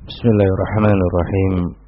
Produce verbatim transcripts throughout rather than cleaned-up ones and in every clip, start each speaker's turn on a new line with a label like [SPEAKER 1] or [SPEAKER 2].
[SPEAKER 1] Bismillahirrahmanirrahim.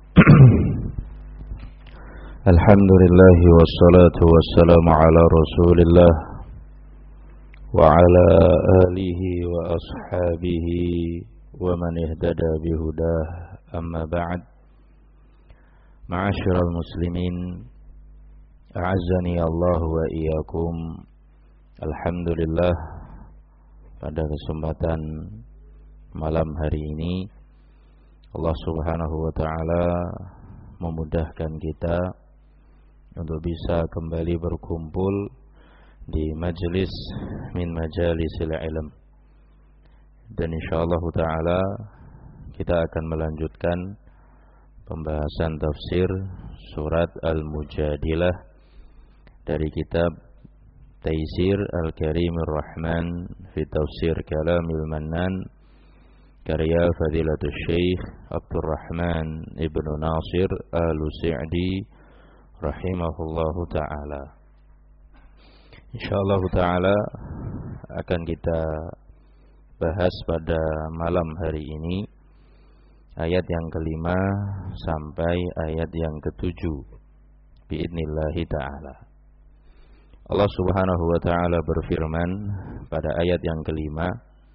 [SPEAKER 1] Alhamdulillah wassalatu wassalamu ala Rasulillah wa ala alihi wa ashabihi wa man ihtada bihudah, amma ba'd. Ma'asyiral muslimin, a'azzani Allah wa iyyakum. Alhamdulillah, pada kesempatan malam hari ini Allah Subhanahu wa ta'ala memudahkan kita untuk bisa kembali berkumpul di majlis min majalisil ilm. Dan insyaallah ta'ala kita akan melanjutkan pembahasan tafsir surat Al-Mujadilah dari kitab Taisir Al-Karimur Rahman fi Tafsir Kalamil Mannan, karya Fadilatul Syekh Abdurrahman Ibnu Nasir Al-Sa'di rahimahullahu ta'ala. InsyaAllah ta'ala akan kita bahas pada malam hari ini ayat yang kelima sampai ayat yang ketujuh biidnillahi ta'ala. Allah Subhanahu wa ta'ala berfirman pada ayat yang kelima,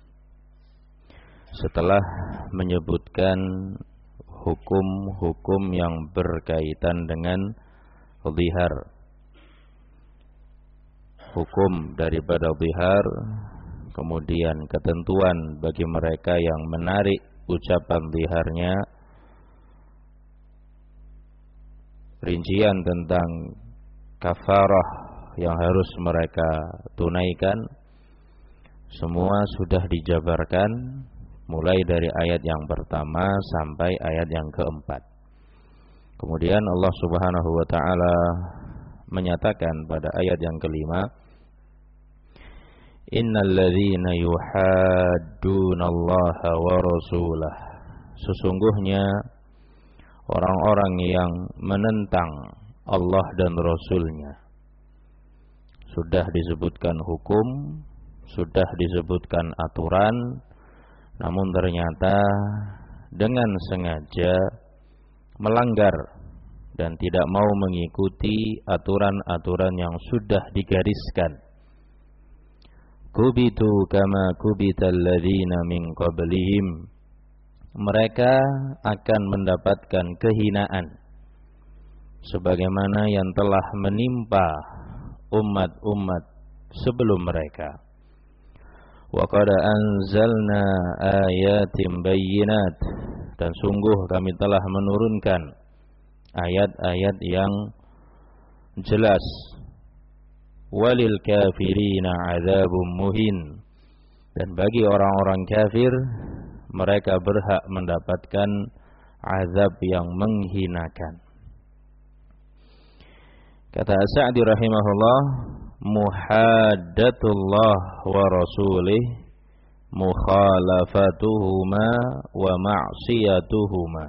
[SPEAKER 1] setelah menyebutkan hukum-hukum yang berkaitan dengan zihar, hukum daripada zihar, kemudian ketentuan bagi mereka yang menarik ucapan ziharnya, rincian tentang kafarah yang harus mereka tunaikan, semua sudah dijabarkan mulai dari ayat yang pertama sampai ayat yang keempat. Kemudian Allah Subhanahu wa ta'ala menyatakan pada ayat yang kelima, Innal ladzina yuhaddunallaha wa rasulah, sesungguhnya orang-orang yang menentang Allah dan Rasulnya. Sudah disebutkan hukum, sudah disebutkan aturan, namun ternyata dengan sengaja melanggar dan tidak mau mengikuti aturan-aturan yang sudah digariskan. Kubitu kama kubital ladzina min qablihim, mereka akan mendapatkan kehinaan sebagaimana yang telah menimpa umat-umat sebelum mereka. Wa qad anzalna ayatin bayyinat, dan sungguh kami telah menurunkan ayat-ayat yang jelas. Walil kafirina adzabun muhin, dan bagi orang-orang kafir mereka berhak mendapatkan azab yang menghinakan. Kata Sa'di rahimahullah, muhaddatullah wa rasulih mukhalafatuhuma wa ma'siyatuhuma.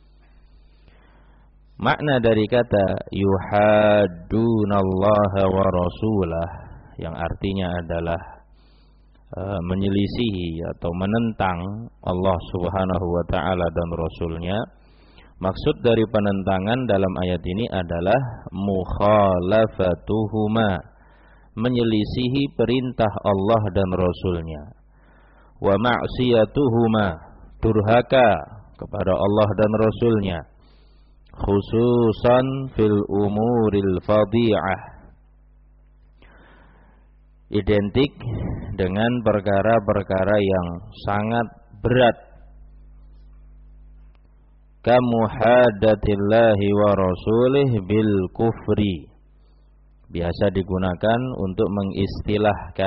[SPEAKER 1] Makna dari kata yuhaddunallaha wa rasulah, yang artinya adalah uh, menyelisihi atau menentang Allah Subhanahu wa ta'ala dan Rasulnya. Maksud dari penentangan dalam ayat ini adalah mukhalafatuhuma, menyelisihi perintah Allah dan Rasulnya. Wa ma'siyatuhuma, durhaka kepada Allah dan Rasulnya, khususan fil umuril fadhi'ah, identik dengan perkara-perkara yang sangat berat. Kamuhadatillahi wa rasulih bil kufri, biasa digunakan untuk mengistilahkan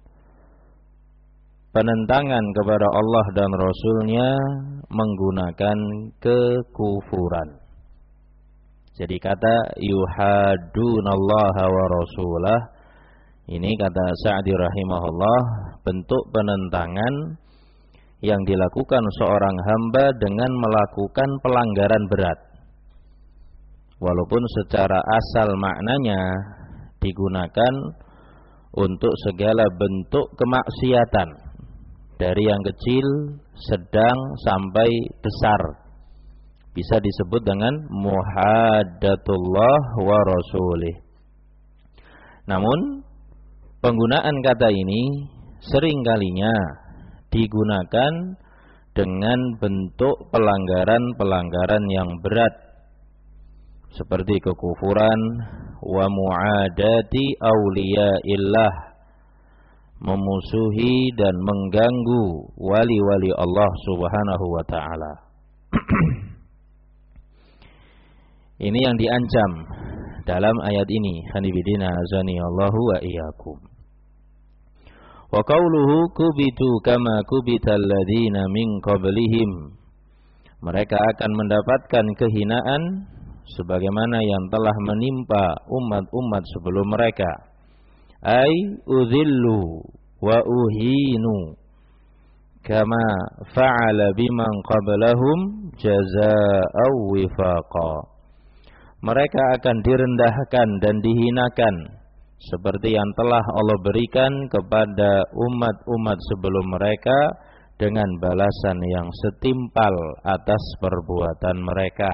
[SPEAKER 1] penentangan kepada Allah dan Rasulnya menggunakan kekufuran. Jadi kata yuhaddunallaha wa rasulah, ini kata Sa'di rahimahullah, bentuk penentangan yang dilakukan seorang hamba dengan melakukan pelanggaran berat, walaupun secara asal maknanya digunakan untuk segala bentuk kemaksiatan, dari yang kecil, sedang sampai besar. Bisa disebut dengan muhaddatullah wa rasulih. Namun penggunaan kata ini seringkalinya digunakan dengan bentuk pelanggaran-pelanggaran yang berat, seperti kekufuran wa mu'adati awliyaillah, memusuhi dan mengganggu wali-wali Allah Subhanahu wa ta'ala. Ini yang diancam dalam ayat ini. Hanifidina azani Allahu wa iyyakum. Wa qawluhu kubitu kama kubital ladzina min qablihim. Mereka akan mendapatkan kehinaan sebagaimana yang telah menimpa umat-umat sebelum mereka. Ai udhillu wa uhinu kama fa'ala biman qablahum jazaa'u wifaqa. Mereka akan direndahkan dan dihinakan seperti yang telah Allah berikan kepada umat-umat sebelum mereka dengan balasan yang setimpal atas perbuatan mereka.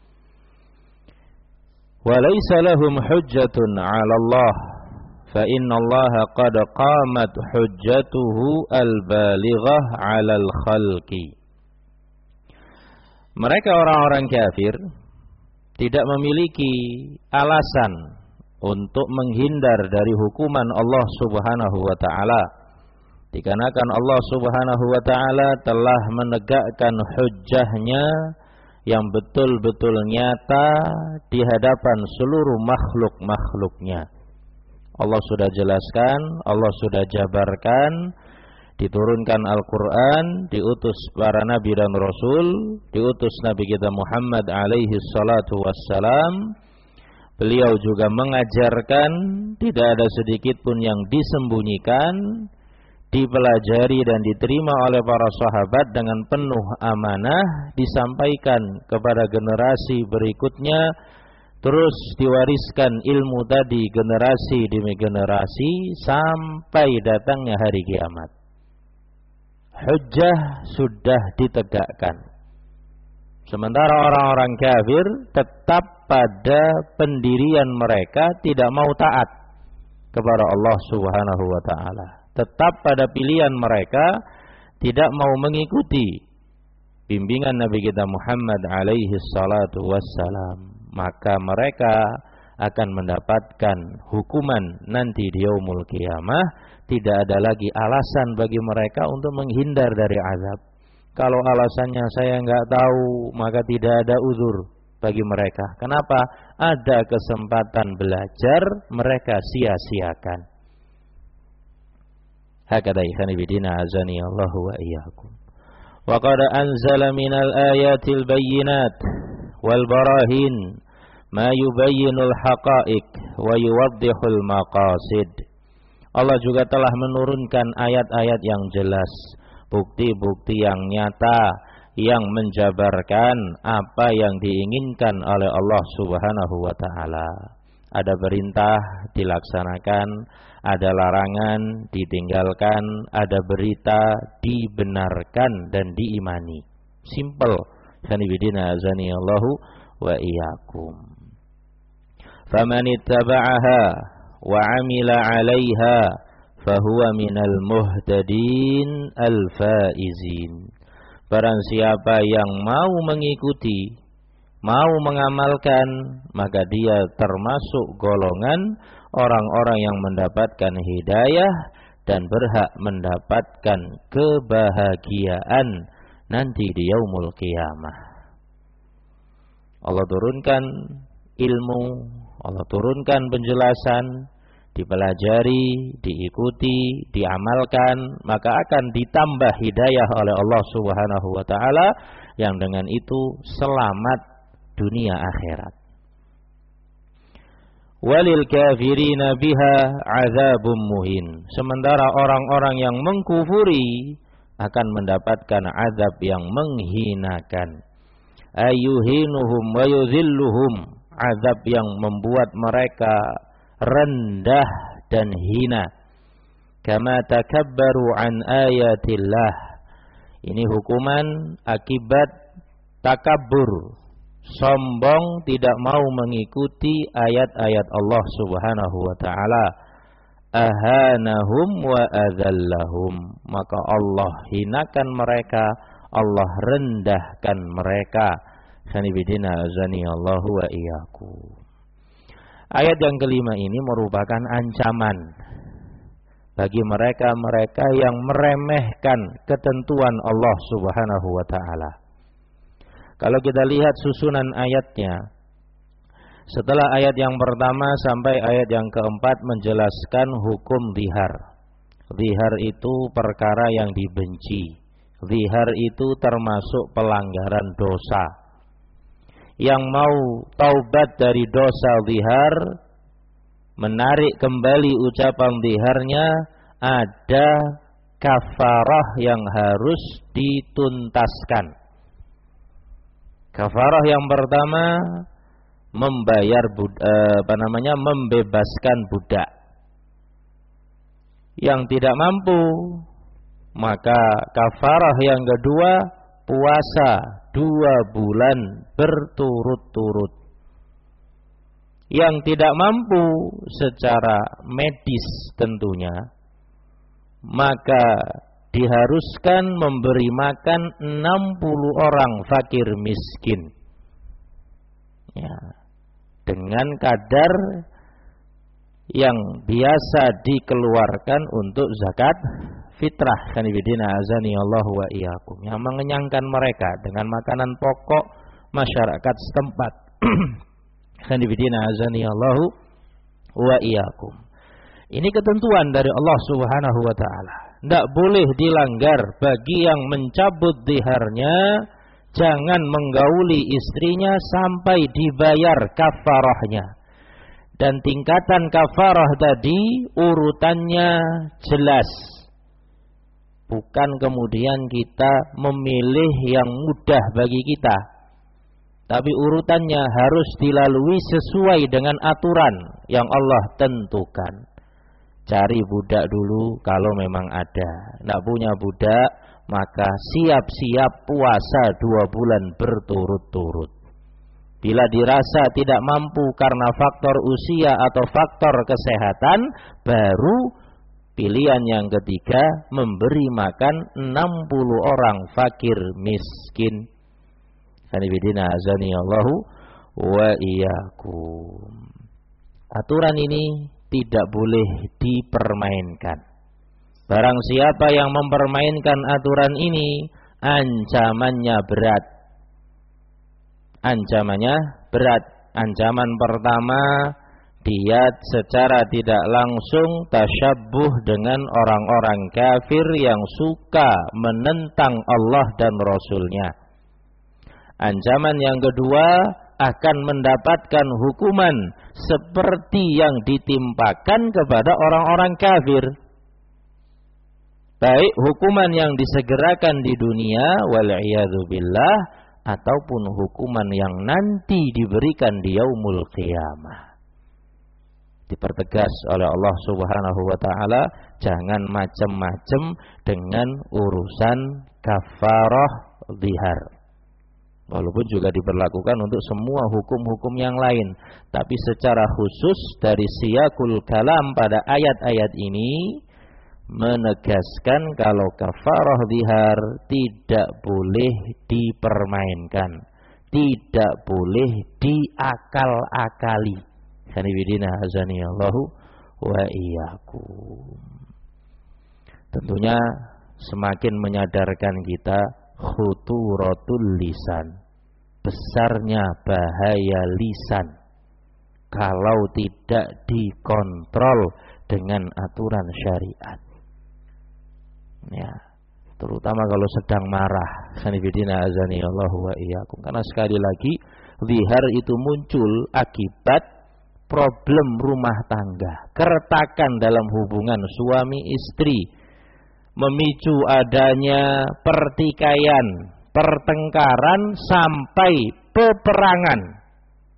[SPEAKER 1] Walaysa lahum hujjatun 'ala Allah fa innallaha qad qamat hujjatuhu al-balighah 'alal khalqi. Mereka orang-orang kafir tidak memiliki alasan untuk menghindar dari hukuman Allah Subhanahu wa ta'ala, dikarenakan Allah Subhanahu wa ta'ala telah menegakkan hujjahnya yang betul-betul nyata di hadapan seluruh makhluk-makhluknya. Allah sudah jelaskan, Allah sudah jabarkan, diturunkan Al-Quran, diutus para nabi dan rasul, diutus Nabi kita Muhammad alaihi salatu wassalam. Beliau juga mengajarkan, tidak ada sedikit pun yang disembunyikan, dipelajari dan diterima oleh para sahabat dengan penuh amanah, disampaikan kepada generasi berikutnya, terus diwariskan ilmu tadi generasi demi generasi sampai datangnya hari kiamat. Hujjah sudah ditegakkan. Sementara orang-orang kafir tetap pada pendirian mereka, tidak mau taat kepada Allah Subhanahu wa ta'ala. Tetap pada pilihan mereka, tidak mau mengikuti bimbingan Nabi kita Muhammad alaihi salatu wassalam. Maka mereka akan mendapatkan hukuman nanti di yaumul qiyamah. Tidak ada lagi alasan bagi mereka untuk menghindar dari azab. Kalau alasannya saya enggak tahu, maka tidak ada uzur bagi mereka. Kenapa? Ada kesempatan belajar, mereka sia-siakan. Hakadha ikhwani bidina azani Allahu wa iyyakum. Wa qad anzala minal ayatil bayyinat wal barahin ma yubayyinul haqa'iq wa yuwaddihul maqasid. Allah juga telah menurunkan ayat-ayat yang jelas, bukti-bukti yang nyata, yang menjabarkan apa yang diinginkan oleh Allah Subhanahu wa ta'ala. Ada perintah dilaksanakan, ada larangan ditinggalkan, ada berita dibenarkan dan diimani. Simple. Sanibidina azani Allahu wa iyyakum. Faman ittaba'aha wa 'amila 'alaiha fahuwa minal muhtadin al-faizin. Barang siapa yang mau mengikuti, mau mengamalkan, maka dia termasuk golongan orang-orang yang mendapatkan hidayah dan berhak mendapatkan kebahagiaan nanti di yaumul qiyamah. Allah turunkan ilmu, Allah turunkan penjelasan, dipelajari, diikuti, diamalkan, maka akan ditambah hidayah oleh Allah Subhanahu wa ta'ala, yang dengan itu selamat dunia akhirat. Walil kafirina biha azabun muhin. Sementara orang-orang yang mengkufuri akan mendapatkan azab yang menghinakan. Ayuhinuhum wa yuzilluhum. Azab yang membuat mereka rendah dan hina. kama takabbaru an ayatillah. Ini hukuman akibat takabbur, sombong, tidak mau mengikuti ayat-ayat Allah Subhanahu wa taala. Ahanahum wa adzallahum, maka Allah hinakan mereka, Allah rendahkan mereka. Sanibidina azani Allahu wa iyyakum. Ayat yang kelima ini merupakan ancaman bagi mereka-mereka yang meremehkan ketentuan Allah Subhanahu wa taala. Kalau kita lihat susunan ayatnya, setelah ayat yang pertama sampai ayat yang keempat menjelaskan hukum zihar. Zihar itu perkara yang dibenci. Zihar itu termasuk pelanggaran dosa. Yang mau taubat dari dosa zihar, menarik kembali ucapan ziharnya, ada kafarah yang harus dituntaskan. Kafarah yang pertama, membayar eh, apa namanya membebaskan budak. Yang tidak mampu, maka kafarah yang kedua, puasa dua bulan berturut-turut. Yang tidak mampu secara medis tentunya, maka diharuskan memberi makan enam puluh orang fakir miskin. Ya, dengan kadar yang biasa dikeluarkan untuk zakat fitrah. Kanibidina azani Allah wa iyyakum, yang mengenyangkan mereka dengan makanan pokok masyarakat setempat. Kanibidina azani Allah wa iyyakum. Ini ketentuan dari Allah Subhanahu wa taala. Tidak boleh dilanggar bagi yang mencabut ziharnya. Jangan menggauli istrinya sampai dibayar kafarahnya. Dan tingkatan kafarah tadi urutannya jelas. Bukan kemudian kita memilih yang mudah bagi kita. Tapi urutannya harus dilalui sesuai dengan aturan yang Allah tentukan. Cari budak dulu kalau memang ada. Tidak punya budak, maka siap-siap puasa dua bulan berturut-turut. Bila dirasa tidak mampu karena faktor usia atau faktor kesehatan, baru pilihan yang ketiga, memberi makan enam puluh orang fakir miskin. Sanibidina azani Allahu wa iyyakum. Aturan ini tidak boleh dipermainkan. Barang siapa yang mempermainkan aturan ini, ancamannya berat. Ancamannya berat. Ancaman pertama, dia secara tidak langsung tasyabbuh dengan orang-orang kafir yang suka menentang Allah dan Rasulnya. Ancaman yang kedua, akan mendapatkan hukuman seperti yang ditimpakan kepada orang-orang kafir. Baik hukuman yang disegerakan di dunia, wal'iyadzubillah, ataupun hukuman yang nanti diberikan di yaumul qiyamah. Dipertegas oleh Allah Subhanahu wa taala, jangan macam-macam dengan urusan kafarah zihar. Walaupun juga diberlakukan untuk semua hukum-hukum yang lain, tapi secara khusus dari siyakul kalam pada ayat-ayat ini menegaskan kalau kafarah zihar tidak boleh dipermainkan, tidak boleh diakal-akali. Sanibidina azani Allahu wa iyyakum. Tentunya semakin menyadarkan kita khuturatul lisan, besarnya bahaya lisan kalau tidak dikontrol dengan aturan syariat. Ya, terutama kalau sedang marah. Sanibidina azani Allahu wa iyyakum. Karena sekali lagi zihar itu muncul akibat problem rumah tangga, keretakan dalam hubungan suami istri, memicu adanya pertikaian, pertengkaran sampai peperangan.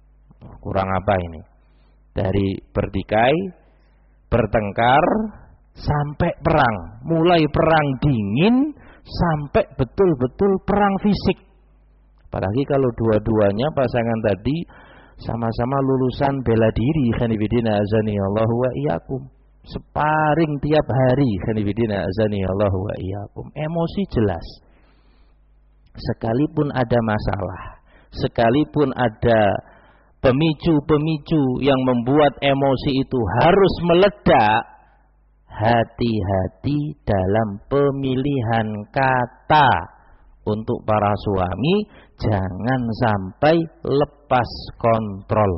[SPEAKER 1] Kurang apa ini? Dari bertikai, bertengkar sampai perang, mulai perang dingin sampai betul-betul perang fisik. Apalagi kalau dua-duanya pasangan tadi sama-sama lulusan bela diri, khanifidina azani Allahu wa iyyakum. Separing tiap hari, khanifidina azani Allahu wa iyyakum. Emosi jelas. Sekalipun ada masalah, sekalipun ada pemicu-pemicu yang membuat emosi itu harus meledak, hati-hati dalam pemilihan kata untuk para suami, jangan sampai lepas kontrol.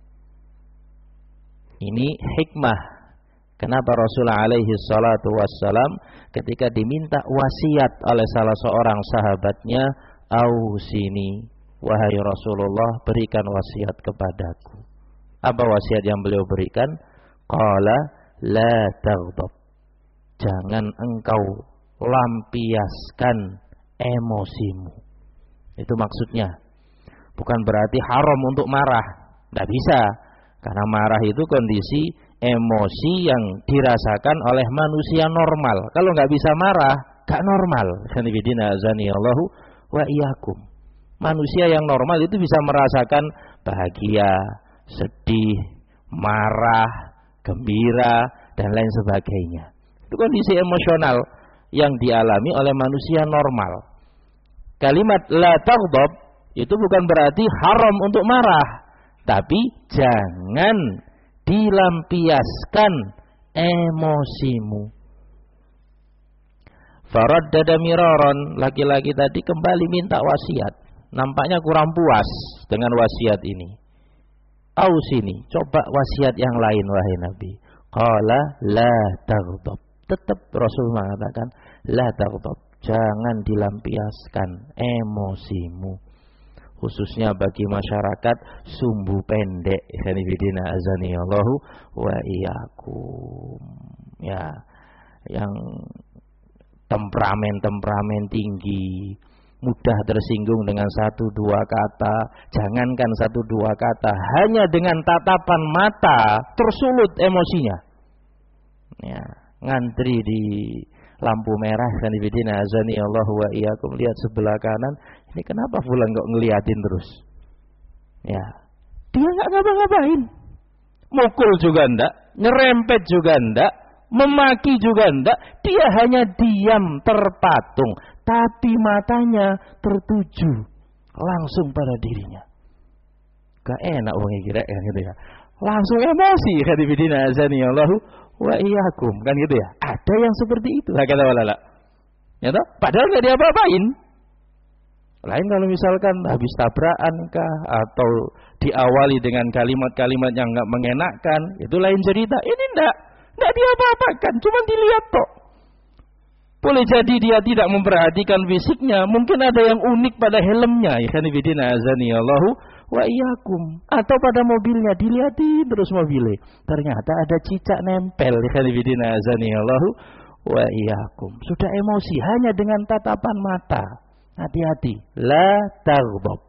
[SPEAKER 1] Ini hikmah kenapa Rasulullah alaihi salatu wassalam ketika diminta wasiat oleh salah seorang sahabatnya, "Ausini, wahai Rasulullah, berikan wasiat kepadaku." Apa wasiat yang beliau berikan? Qala la taghdab. Jangan engkau lampiaskan emosimu. Itu maksudnya. Bukan berarti haram untuk marah. Tidak bisa. Karena marah itu kondisi emosi yang dirasakan oleh manusia normal. Kalau nggak bisa marah, nggak normal. Khanifidina azani Allahu wa iyyakum. Manusia yang normal itu bisa merasakan bahagia, sedih, marah, gembira, dan lain sebagainya. Itu kondisi emosional yang dialami oleh manusia normal. Kalimat la taghdab itu bukan berarti haram untuk marah, tapi jangan dilampiaskan emosimu. Faraddada miraran, laki-laki tadi kembali minta wasiat. Nampaknya kurang puas dengan wasiat ini. Ausini, coba wasiat yang lain wahai Nabi. Qala la taghdab. Tetap Rasul mengatakan la taghdab, jangan dilampiaskan emosimu. Khususnya bagi masyarakat sumbu pendek, khanifidina azani Allahu wa iyyakum. Ya, yang temperamen-temperamen tinggi, mudah tersinggung dengan satu dua kata, jangankan satu dua kata, hanya dengan tatapan mata tersulut emosinya. Ya, ngantri di lampu merah, khanifidina azani Allahu wa iyyakum, lihat sebelah kanan, ini kenapa fulan kok ngeliatin terus? Ya, dia nggak ngapa-ngapain, mukul juga enggak, nyerempet juga enggak, memaki juga enggak, dia hanya diam terpatung, tapi matanya tertuju langsung pada dirinya. Gak enak wong kira kan gitu ya. Langsung emosi, khanifidina azani Allahu wa iyyakum, kan gitu ya. Ada yang seperti itu, kata walala. Ya toh? Padahal enggak diapa-apain. Lain kalau misalkan habis tabrakan kah atau diawali dengan kalimat-kalimat yang enggak mengenakkan, itu lain cerita. Ini enggak, enggak diapa-apakan, cuma dilihat tok. Boleh jadi dia tidak memperhatikan fisiknya, mungkin ada yang unik pada helmnya, ya khanifidina azani Allahu wa iyyakum, atau pada mobilnya, dilihatin terus mobilnya, ternyata ada cicak nempel, ya khanifidina azani Allahu wa iyyakum. Sudah emosi hanya dengan tatapan mata. Hati-hati, la taghdab.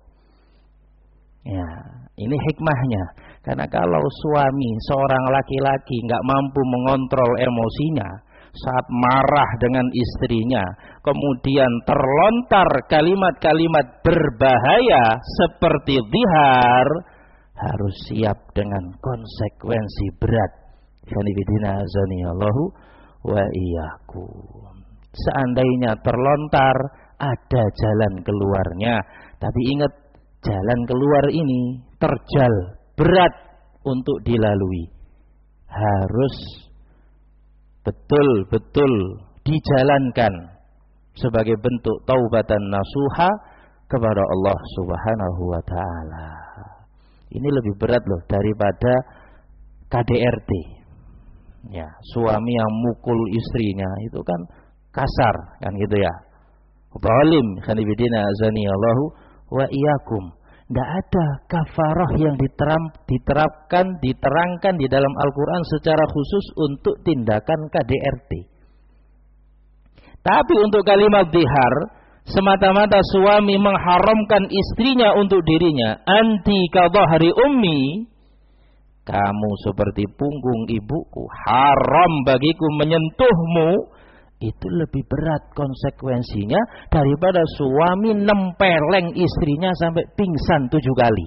[SPEAKER 1] Ya, ini hikmahnya. Karena kalau suami seorang laki-laki nggak mampu mengontrol emosinya saat marah dengan istrinya, kemudian terlontar kalimat-kalimat berbahaya seperti zihar, harus siap dengan konsekuensi berat. Khanifidina azani Allahu wa iyyakum. Seandainya terlontar, ada jalan keluarnya, tapi ingat, jalan keluar ini terjal, berat untuk dilalui. Harus betul-betul dijalankan sebagai bentuk taubatan nasuha kepada Allah Subhanahu wa taala. Ini lebih berat loh daripada K D R T. Ya, suami yang mukul istrinya itu kan kasar, kan gitu ya. Zalim, khanifidina azani Allahu wa iyyakum. Tidak ada kafarah yang diteram, diterapkan, diterangkan di dalam Al-Quran secara khusus untuk tindakan K D R T. Tapi untuk kalimat zihar, semata-mata suami mengharamkan istrinya untuk dirinya. Anti ka dhahri ummi, kamu seperti punggung ibuku, haram bagiku menyentuhmu, itu lebih berat konsekuensinya daripada suami nempeleng istrinya sampai pingsan tujuh kali.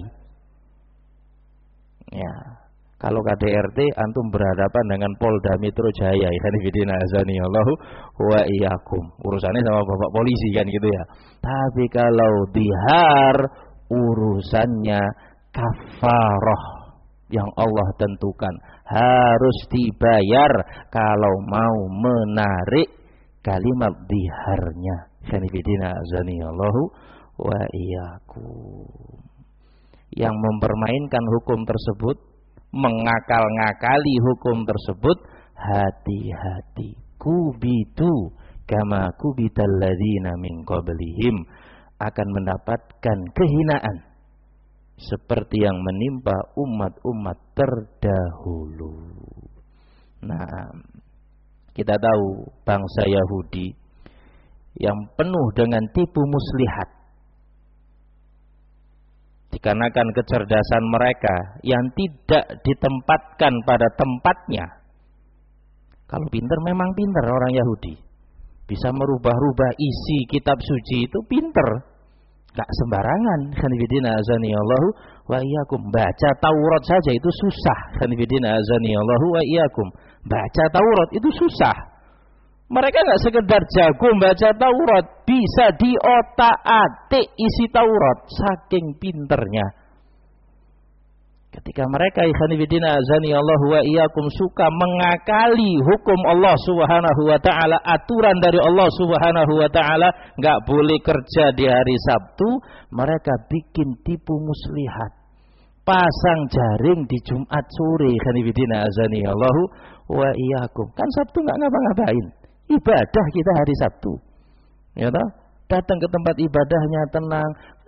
[SPEAKER 1] Ya, kalau K D R T antum berhadapan dengan Polda Metro Jaya, ikhwanifidina azanillahu wa iyyakum. Urusannya sama bapak polisi kan gitu ya. Tapi kalau dihar, urusannya kafarah yang Allah tentukan, harus dibayar kalau mau menarik kalimat diharnya. Ikhwanifidina azanillahu wa iyyakum. Yang mempermainkan hukum tersebut, mengakal-ngakali hukum tersebut, hati-hati. Kubitu kama kubital ladzina min qablihim, akan mendapatkan kehinaan seperti yang menimpa umat-umat terdahulu. Nah, kita tahu bangsa Yahudi yang penuh dengan tipu muslihat, dikarenakan kecerdasan mereka yang tidak ditempatkan pada tempatnya. Kalau pinter memang pinter orang Yahudi, bisa merubah-rubah isi kitab suci, itu pinter, gak sembarangan. Khanifidina azanillahu wa iyyakum. Baca Taurat saja itu susah. Khanifidina azanillahu wa iyyakum. Baca Taurat itu susah. Mereka gak sekedar jago baca Taurat, bisa diotak-atik isi Taurat, saking pinternya. Ketika mereka ikhwanifidina azanillahu wa iyyakum suka mengakali hukum Allah Subhanahu wa taala, aturan dari Allah Subhanahu wa taala, enggak boleh kerja di hari Sabtu, mereka bikin tipu muslihat. Pasang jaring di Jumat sore, ikhwanifidina azanillahu wa iyyakum. Kan Sabtu enggak ngapa-ngapain. Ibadah kita hari Sabtu. Ya toh? Datang ke tempat ibadahnya tenang.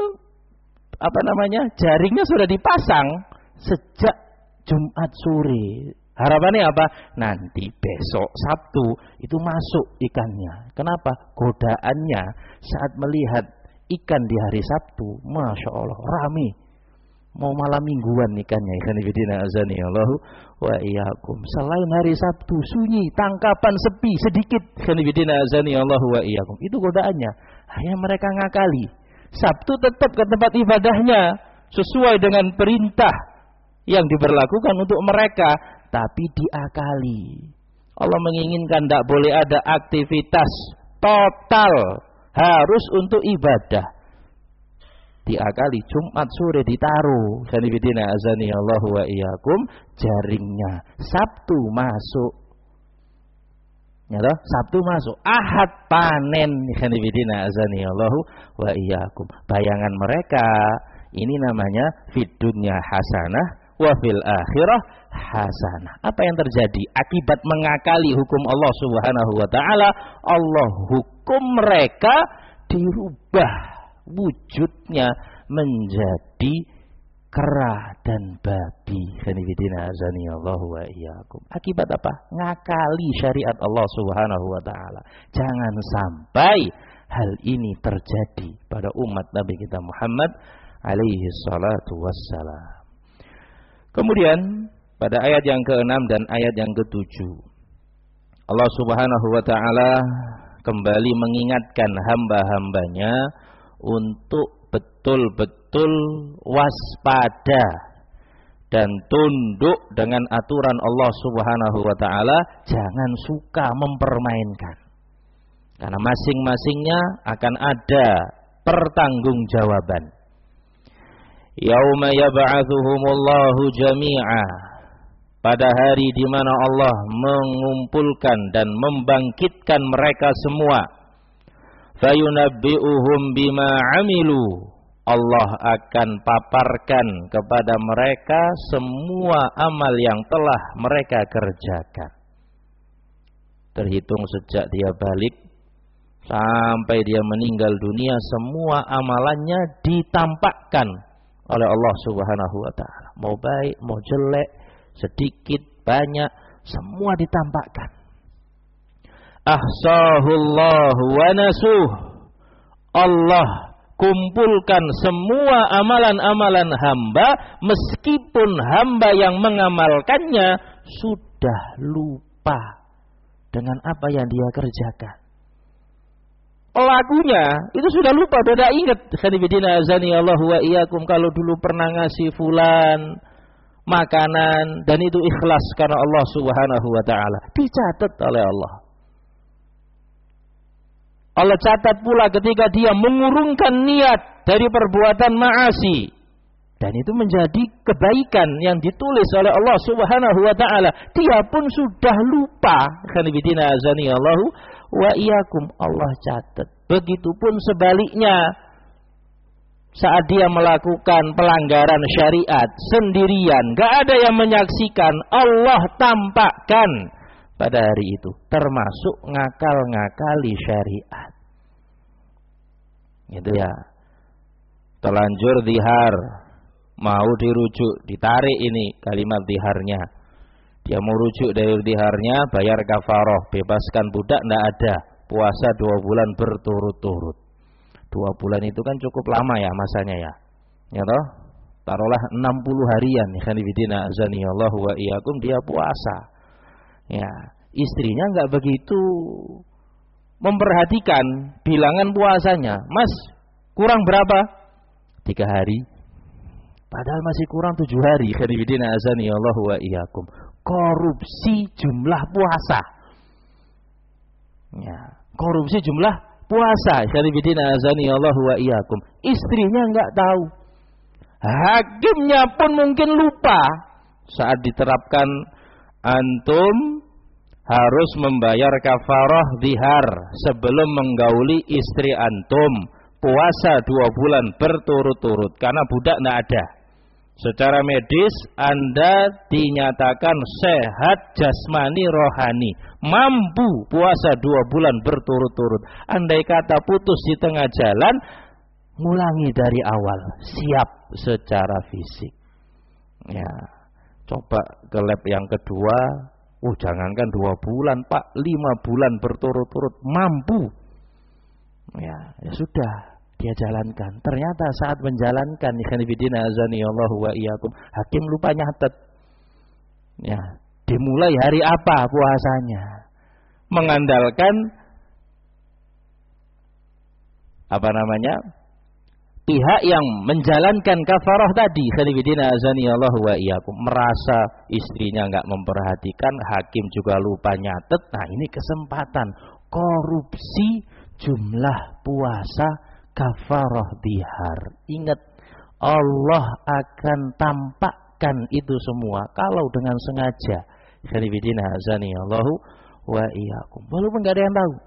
[SPEAKER 1] Apa namanya? Jaringnya sudah dipasang sejak Jumat sore. Harapannya apa? Nanti besok Sabtu itu masuk ikannya. Kenapa? Godaannya saat melihat ikan di hari Sabtu, Masya Allah, rame. Mau malam mingguan ikannya. Ikhwanifidina azanillahu wa iyyakum. Selain hari Sabtu sunyi, tangkapan sepi sedikit. Ikhwanifidina azanillahu wa iyyakum. Itu godaannya. Hanya mereka ngakali. Sabtu tetap ke tempat ibadahnya sesuai dengan perintah yang diberlakukan untuk mereka, tapi diakali. Allah menginginkan tidak boleh ada aktivitas total, harus untuk ibadah. Diakali, Jumat sore ditaruh, khanifidina azani Allahu wa iyyakum, jaringnya. Sabtu masuk, ya toh? Sabtu masuk, Ahad panen, khanifidina azani Allahu wa iyyakum. Bayangan mereka ini namanya fid dunya hasanah wa fil akhirah hasanah. Apa yang terjadi akibat mengakali hukum Allah Subhanahu wa taala? Allah hukum mereka dirubah wujudnya menjadi kera dan babi. Khanifidina azani Allahu wa iyyakum. Akibat apa? Ngakali syariat Allah Subhanahu wa taala. Jangan sampai hal ini terjadi pada umat Nabi kita Muhammad alaihi salatu wassalam. Kemudian pada ayat yang keenam dan ayat yang ketujuh, Allah Subhanahu wa taala kembali mengingatkan hamba-hambanya untuk betul-betul waspada dan tunduk dengan aturan Allah Subhanahu wa taala, jangan suka mempermainkan. Karena masing-masingnya akan ada pertanggungjawaban. Yauma yab'atsuhumullahu jami'a, pada hari di mana Allah mengumpulkan dan membangkitkan mereka semua. Fayunabbi'uhum bima 'amilu, Allah akan paparkan kepada mereka semua amal yang telah mereka kerjakan. Terhitung sejak dia balik sampai dia meninggal dunia, semua amalannya ditampakkan oleh Allah Subhanahu wa taala. Mau baik, mau jelek, sedikit, banyak, semua ditampakkan. Ahsahullahu wa nasuh. Allah kumpulkan semua amalan-amalan hamba, meskipun hamba yang mengamalkannya sudah lupa dengan apa yang dia kerjakan. Pelakunya itu sudah lupa, sudah ingat. Khanifidina azani Allah wa iyyakum, kalau dulu pernah ngasih fulan makanan dan itu ikhlas karena Allah Subhanahu wa taala, dicatat oleh Allah. Allah catat pula ketika dia mengurungkan niat dari perbuatan maasi, dan itu menjadi kebaikan yang ditulis oleh Allah Subhanahu wa taala. Dia pun sudah lupa. Khanifidina azani Allah wa iyyakum, Allah catat. Begitupun sebaliknya, saat dia melakukan pelanggaran syariat sendirian, gak ada yang menyaksikan, Allah tampakkan pada hari itu, termasuk ngakal-ngakali syariat. Gitu ya. Telanjur dihar, mau dirujuk, ditarik ini kalimat diharnya. Dia mau rujuk dari diharnya, bayar kafaroh, bebaskan budak, ndak ada. Puasa dua bulan berturut-turut. Dua bulan itu kan cukup lama ya masanya ya. Ya toh? Taruhlah enam puluh harian. Khanifidina azani Allah wa iyyakum, dia puasa. Ya, istrinya nggak begitu memperhatikan bilangan puasanya. Mas, kurang berapa? Tiga hari. Padahal masih kurang tujuh hari. Khanifidina azani Allah wa iyyakum. Korupsi jumlah puasa. Ya, korupsi jumlah puasa. Khanifidina azani Allah wa iyyakum. Istrinya enggak tahu. Hakimnya pun mungkin lupa. Saat diterapkan, antum harus membayar kafarah zihar sebelum menggauli istri antum. Puasa dua bulan berturut-turut karena budak enggak ada. Secara medis Anda dinyatakan sehat jasmani rohani, mampu puasa dua bulan berturut-turut. Andai kata putus di tengah jalan, ngulangi dari awal, siap secara fisik. Ya, coba ke lab yang kedua, oh jangankan dua bulan Pak, lima bulan berturut-turut mampu. Ya, ya sudah. Dia jalankan. Ternyata saat menjalankan, khanifidina azani Allah wa iyyakum, hakim lupa nyatet. Ya, dimulai hari apa puasanya? Mengandalkan apa namanya? Pihak yang menjalankan kafarah tadi, khanifidina azani Allah wa iyyakum, merasa istrinya enggak memperhatikan, hakim juga lupa nyatet. Nah, ini kesempatan korupsi jumlah puasa kafarah dihar. Ingat, Allah akan tampakkan itu semua kalau dengan sengaja. Khanifidina azani Allahu wa iyyakum. Walaupun enggak ada yang tahu.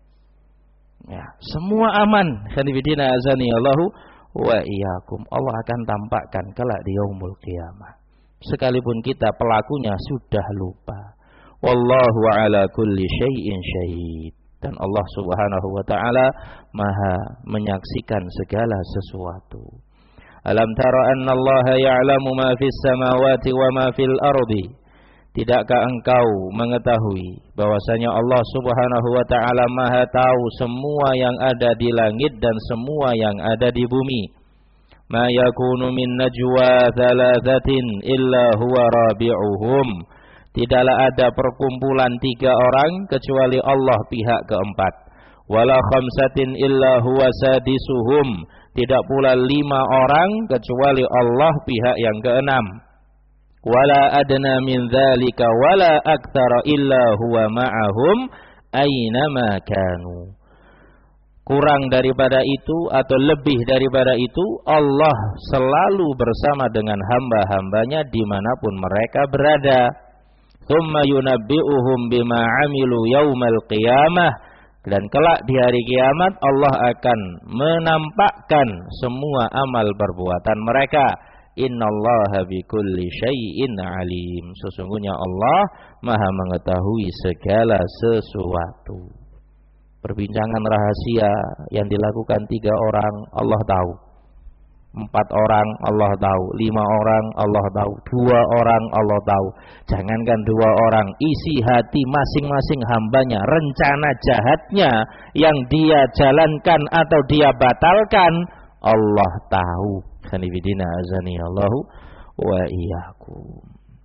[SPEAKER 1] Ya, semua aman. Khanifidina azani Allahu wa iyyakum. Allah akan tampakkan kelak di yaumul qiyamah. Sekalipun kita pelakunya sudah lupa. Wallahu ala kulli syai'in syahid. Dan Allah Subhanahu wa taala Maha menyaksikan segala sesuatu. Alam tara anna Allah ya'lamu ma fis samawati wa ma fil ardi. Tidakkah engkau mengetahui bahwasanya Allah Subhanahu wa taala Maha tahu semua yang ada di langit dan semua yang ada di bumi. Ma yakunu min najwa thalathatin illa huwa rabi'uhum. Tidaklah ada perkumpulan tiga orang kecuali Allah pihak keempat. Wala khamsatin illa huwa sadisuhum. Tidak pula lima orang kecuali Allah pihak yang keenam. Wala adna min dzalika wala aktsara illa huwa ma'ahum aynama kanu. Kurang daripada itu atau lebih daripada itu, Allah selalu bersama dengan hamba-hambanya dimanapun mereka berada. Tsumma yunabbi'uhum bima 'amilu yaumal qiyamah, dan kelak di hari kiamat Allah akan menampakkan semua amal perbuatan mereka. Innallaha bikulli syai'in 'alim. Sesungguhnya Allah Maha mengetahui segala sesuatu. Perbincangan rahasia yang dilakukan tiga orang Allah tahu. Empat orang Allah tahu, lima orang Allah tahu, dua orang Allah tahu. Jangankan dua orang, isi hati masing-masing hambanya, rencana jahatnya yang dia jalankan atau dia batalkan, Allah tahu. Khanifidina azani Allahu wa iyyakum.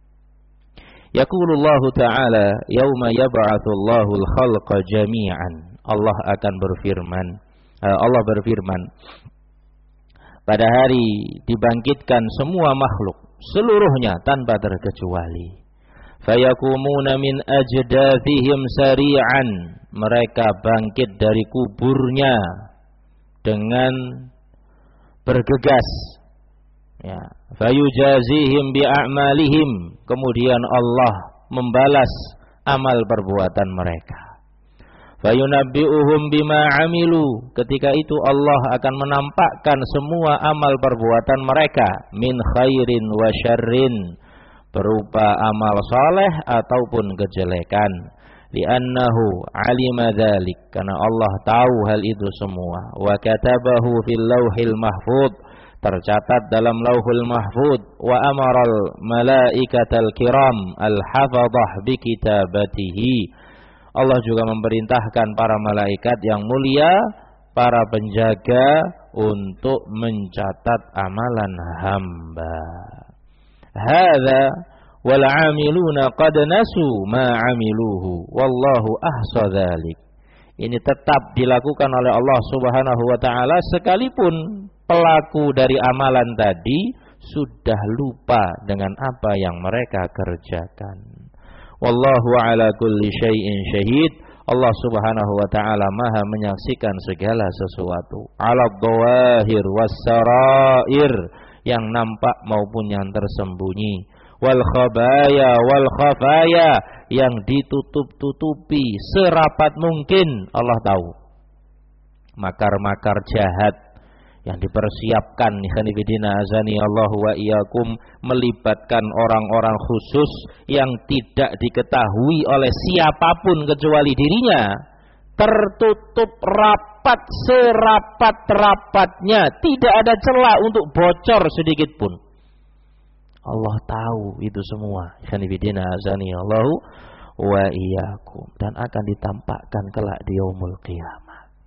[SPEAKER 1] Yaqulullahu ta'ala yauma yab'atsullahu al-khalqa jami'an. Allah akan berfirman, Allah berfirman, pada hari dibangkitkan semua makhluk seluruhnya tanpa terkecuali. Fayakumuna min ajdathihim sari'an. Mereka bangkit dari kuburnya dengan bergegas. Ya. Fayujazihim bi'a'malihim. Kemudian Allah membalas amal perbuatan mereka. Fayunabbi'uhum bima 'amilu. Ketika itu Allah akan menampakkan semua amal perbuatan mereka min khairin wa syarrin, berupa amal saleh ataupun kejelekan. Li'annahu 'alima dzalik, karena Allah tahu hal itu semua. Wa katabahu fil lauhil mahfuz, tercatat dalam lauhul mahfuz. Wa amaral malaikatal kiram al-hafadhah bi kitabatihi. Allah juga memerintahkan para malaikat yang mulia, para penjaga, untuk mencatat amalan hamba. Hadza wal 'amiluna qad nasu ma 'amiluhu wallahu ahsa dzalik. Ini tetap dilakukan oleh Allah Subhanahu wa taala sekalipun pelaku dari amalan tadi sudah lupa dengan apa yang mereka kerjakan. Wallahu ala kulli syai'in syahid. Allah Subhanahu wa taala Maha menyaksikan segala sesuatu. Ala dhawahir was sarair, yang nampak maupun yang tersembunyi. Wal khabaya wal khafaya, yang ditutup-tutupi serapat mungkin Allah tahu. Makar-makar jahat yang dipersiapkan, khanifidina azani Allah wa iyyakum, melibatkan orang-orang khusus yang tidak diketahui oleh siapapun kecuali dirinya, tertutup rapat serapat-rapatnya, tidak ada celah untuk bocor sedikit pun. Allah tahu itu semua, khanifidina azani Allah wa iyyakum, dan akan ditampakkan kelak di yaumul qiyamah.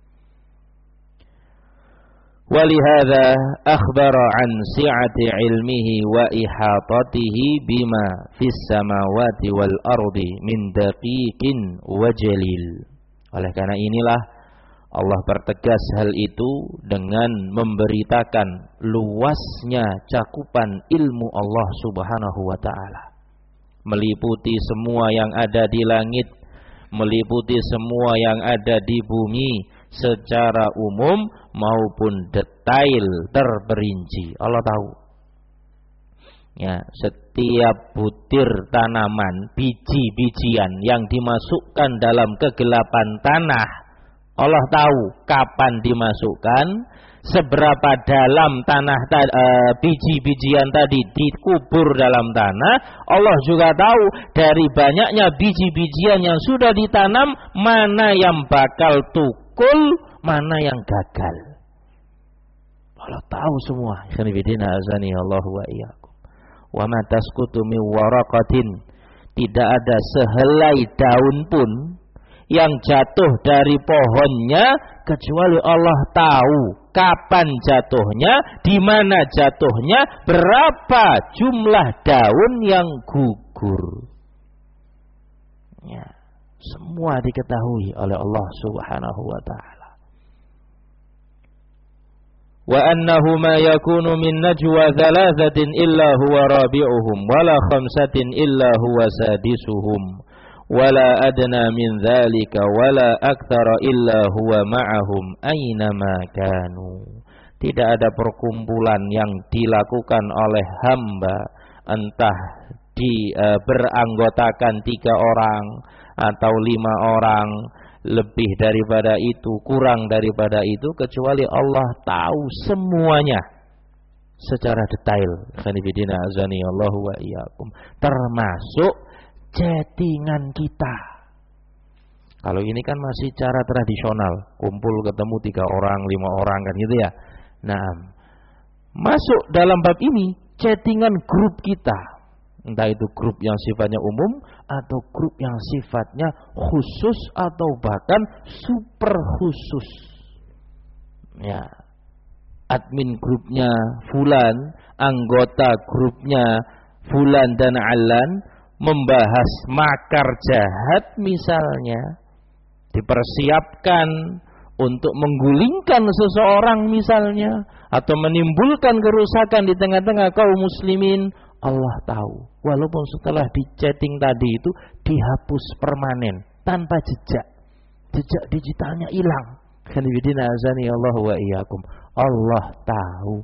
[SPEAKER 1] Walihada akhbara an si'ati ilmihi wa ihatatihi bima fis samawati wal ardi min daqiqin wa jalil. Oleh karena inilah Allah pertegas hal itu dengan memberitakan luasnya cakupan ilmu Allah Subhanahu wa taala, meliputi semua yang ada di langit, meliputi semua yang ada di bumi secara umum maupun detail terperinci. Allah tahu. Ya, setiap butir tanaman, biji-bijian yang dimasukkan dalam kegelapan tanah, Allah tahu kapan dimasukkan, seberapa dalam tanah e, biji-bijian tadi dikubur dalam tanah. Allah juga tahu dari banyaknya biji-bijian yang sudah ditanam, mana yang bakal tukul, mana yang gagal. Allah tahu semua. Khanifidina azani Allah wa iyyakum. Wa ma tasqutu min waraqatin, tidak ada sehelai daun pun yang jatuh dari pohonnya kecuali Allah tahu kapan jatuhnya, di mana jatuhnya, berapa jumlah daun yang gugur. Ya, semua diketahui oleh Allah Subhanahu wa taala. Wa annahu ma yakunu min najwa thalathatin illa huwa rabi'uhum wala khamsatin illa huwa sadisuhum wala adna min dzalika wala aktsara illa huwa ma'ahum aina ma kanu. Tidak ada perkumpulan yang dilakukan oleh hamba, entah di uh, beranggotakan tiga orang atau lima orang, lebih daripada itu, kurang daripada itu, kecuali Allah tahu semuanya secara detail. Khanifidina azani Allahu wa iyyakum, termasuk chattingan kita. Kalau ini kan masih cara tradisional, kumpul ketemu tiga orang, lima orang kan gitu ya. Nah, masuk dalam bab ini chattingan grup kita, entah itu grup yang sifatnya umum atau grup yang sifatnya khusus atau bahkan super khusus. Ya, admin grupnya fulan, anggota grupnya fulan dan alan membahas makar jahat misalnya, dipersiapkan untuk menggulingkan seseorang misalnya, atau menimbulkan kerusakan di tengah-tengah kaum muslimin, Allah tahu. Walaupun setelah di chatting tadi itu dihapus permanen tanpa jejak, jejak digitalnya hilang. Khanifidina azani Allah wa iyyakum. Allah tahu.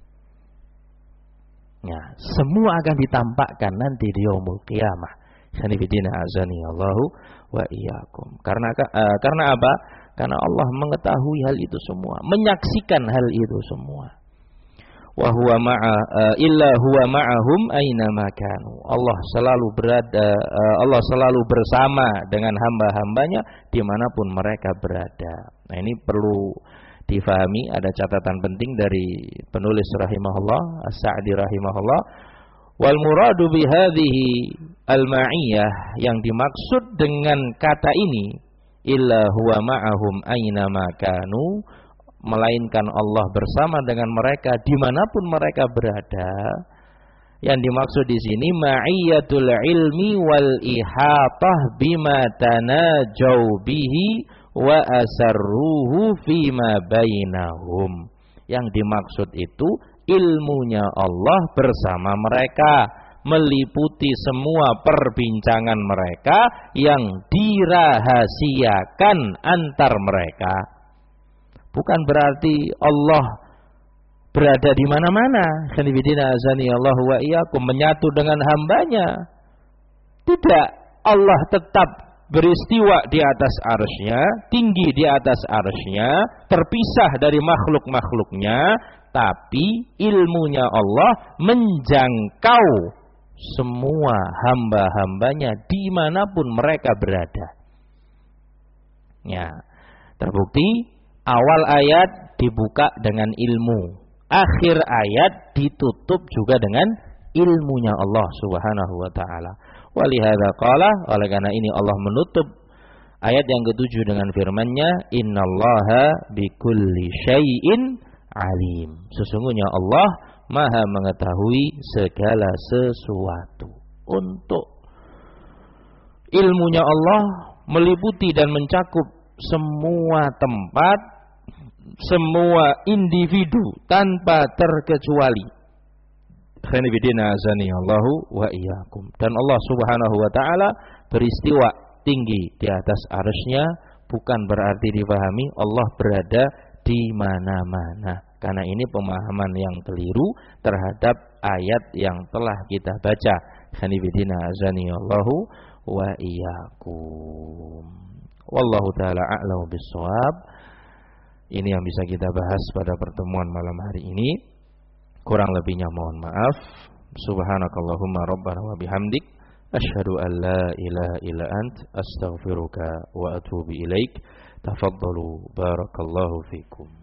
[SPEAKER 1] Ya, semua akan ditampakkan nanti di yaumul qiyamah. Khanifidina azani Allah wa iyyakum. Karena uh, karena apa? Karena Allah mengetahui hal itu semua, menyaksikan hal itu semua. Wa huwa ma'a uh, illa huwa ma'ahum aina ma kanu. Allah selalu berada, uh, Allah selalu bersama dengan hamba-hambanya dimanapun mereka berada. Nah, ini perlu difahami, ada catatan penting dari penulis rahimahullah, As-Sa'di rahimahullah. Wal muradu bi hadhihi al-ma'iyah, yang dimaksud dengan kata ini illa huwa ma'ahum aina ma kanu, melainkan Allah bersama dengan mereka dimanapun mereka berada. Yang dimaksud di sini ma'iyatul ilmi wal ihatah bima tanajau bihi wa asarruhu fima bainahum. Yang dimaksud itu ilmunya Allah bersama mereka, meliputi semua perbincangan mereka yang dirahasiakan antar mereka. Bukan berarti Allah berada di mana-mana. Khanifidina azani Allah wa iyyakum, menyatu dengan hambanya. Tidak, Allah tetap beristiwa di atas arsy-Nya, tinggi di atas arsy-Nya, terpisah dari makhluk-makhluknya, tapi ilmunya Allah menjangkau semua hamba-hambanya dimanapun mereka berada. Ya, terbukti awal ayat dibuka dengan ilmu, akhir ayat ditutup juga dengan ilmunya Allah Subhanahu wa taala. Walihada qala, oleh karena ini Allah menutup ayat yang ketujuh dengan firman-Nya, innallaha bikulli syai'in alim. Sesungguhnya Allah Maha mengetahui segala sesuatu. Untuk ilmunya Allah meliputi dan mencakup semua tempat, semua individu tanpa terkecuali. Khanifidina azani Allahu wa iyyakum. Dan Allah Subhanahu wa taala beristiwa tinggi di atas arsy-Nya, bukan berarti dipahami Allah berada di mana-mana. Karena ini pemahaman yang keliru terhadap ayat yang telah kita baca. Khanifidina azani Allahu wa iyyakum. Wallahu taala a'lamu bissawab. Ini yang bisa kita bahas pada pertemuan malam hari ini. Kurang lebihnya mohon maaf. Subhanakallahumma rabbana wa bihamdik, asyhadu an la ilaha illa ant, astaghfiruka wa atubu ilaik. Tafaddalu, barakallahu fikum.